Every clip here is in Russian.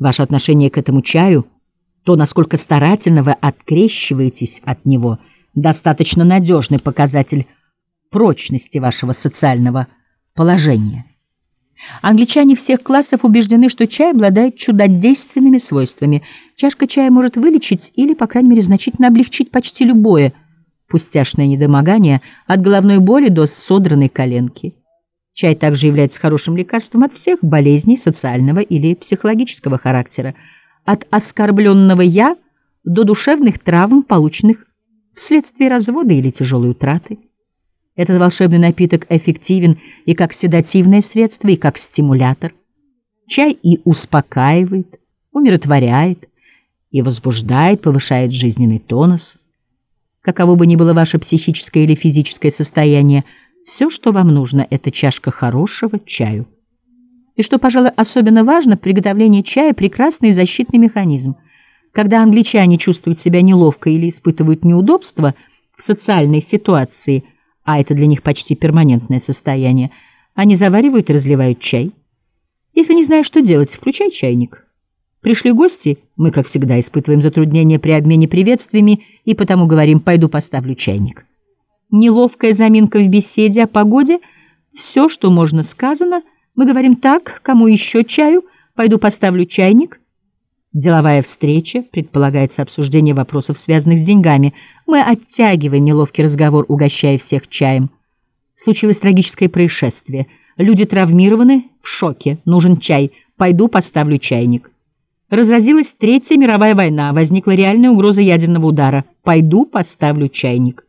Ваше отношение к этому чаю, то, насколько старательно вы открещиваетесь от него, достаточно надежный показатель прочности вашего социального положения. Англичане всех классов убеждены, что чай обладает чудодейственными свойствами. Чашка чая может вылечить или, по крайней мере, значительно облегчить почти любое пустяшное недомогание, от головной боли до содранной коленки. Чай также является хорошим лекарством от всех болезней социального или психологического характера, от оскорбленного «я» до душевных травм, полученных вследствие развода или тяжелой утраты. Этот волшебный напиток эффективен и как седативное средство, и как стимулятор. Чай и успокаивает, умиротворяет, и возбуждает, повышает жизненный тонус. Каково бы ни было ваше психическое или физическое состояние, все, что вам нужно, это чашка хорошего чаю. И что, пожалуй, особенно важно, приготовление чая – прекрасный защитный механизм. Когда англичане чувствуют себя неловко или испытывают неудобства в социальной ситуации, а это для них почти перманентное состояние, они заваривают и разливают чай. Если не знаешь, что делать, включай чайник. Пришли гости, мы, как всегда, испытываем затруднения при обмене приветствиями и потому говорим: «Пойду поставлю чайник». Неловкая заминка в беседе о погоде, все, что можно, сказано. Мы говорим: «Так, кому еще чаю? Пойду поставлю чайник». Деловая встреча, предполагается обсуждение вопросов, связанных с деньгами. Мы оттягиваем неловкий разговор, угощая всех чаем. Случилось трагическое происшествие. Люди травмированы, в шоке. Нужен чай. Пойду поставлю чайник. Разразилась Третья мировая война. Возникла реальная угроза ядерного удара. Пойду поставлю чайник.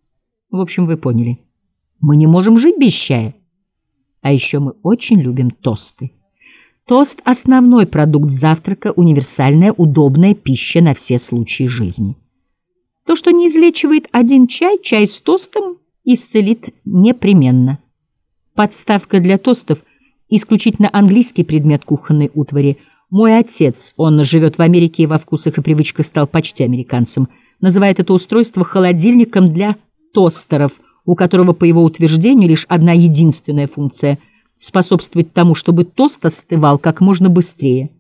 В общем, вы поняли. Мы не можем жить без чая. А еще мы очень любим тосты. Тост – основной продукт завтрака, универсальная, удобная пища на все случаи жизни. То, что не излечивает один чай, чай с тостом исцелит непременно. Подставка для тостов – исключительно английский предмет кухонной утвари. Мой отец, он живет в Америке и во вкусах и привычках стал почти американцем, называет это устройство холодильником для тостеров, у которого, по его утверждению, лишь одна единственная функция – способствовать тому, чтобы тост остывал как можно быстрее.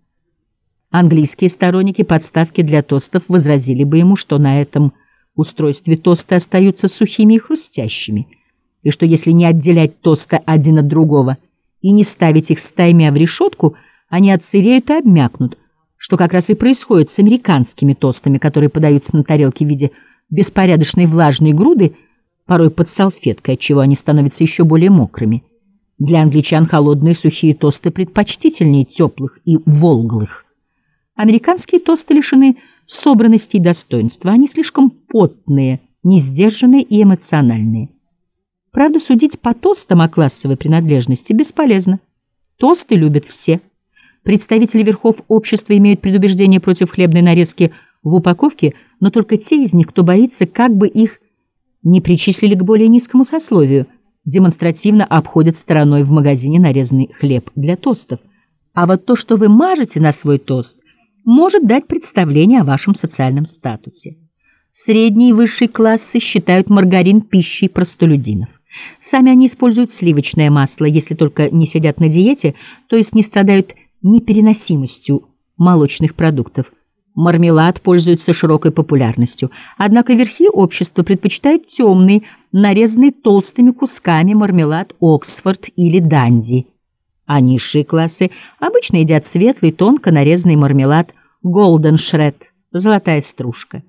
Английские сторонники подставки для тостов возразили бы ему, что на этом устройстве тосты остаются сухими и хрустящими, и что если не отделять тосты один от другого и не ставить их стаймя в решетку, они отсыреют и обмякнут, что как раз и происходит с американскими тостами, которые подаются на тарелке в виде беспорядочной влажной груды, порой под салфеткой, отчего они становятся еще более мокрыми. Для англичан холодные сухие тосты предпочтительнее теплых и волглых. Американские тосты лишены собранности и достоинства. Они слишком потные, несдержанные и эмоциональные. Правда, судить по тостам о классовой принадлежности бесполезно. Тосты любят все. Представители верхов общества имеют предубеждение против хлебной нарезки в упаковке, но только те из них, кто боится, как бы их не причислили к более низкому сословию, демонстративно обходят стороной в магазине нарезанный хлеб для тостов. А вот то, что вы мажете на свой тост, может дать представление о вашем социальном статусе. Средние и высшие классы считают маргарин пищей простолюдинов. Сами они используют сливочное масло, если только не сидят на диете, то есть не страдают непереносимостью молочных продуктов. Мармелад пользуется широкой популярностью, однако верхи общества предпочитают темный, нарезанный толстыми кусками мармелад Оксфорд или Данди, а низшие классы обычно едят светлый, тонко нарезанный мармелад Голден Шред, золотая стружка.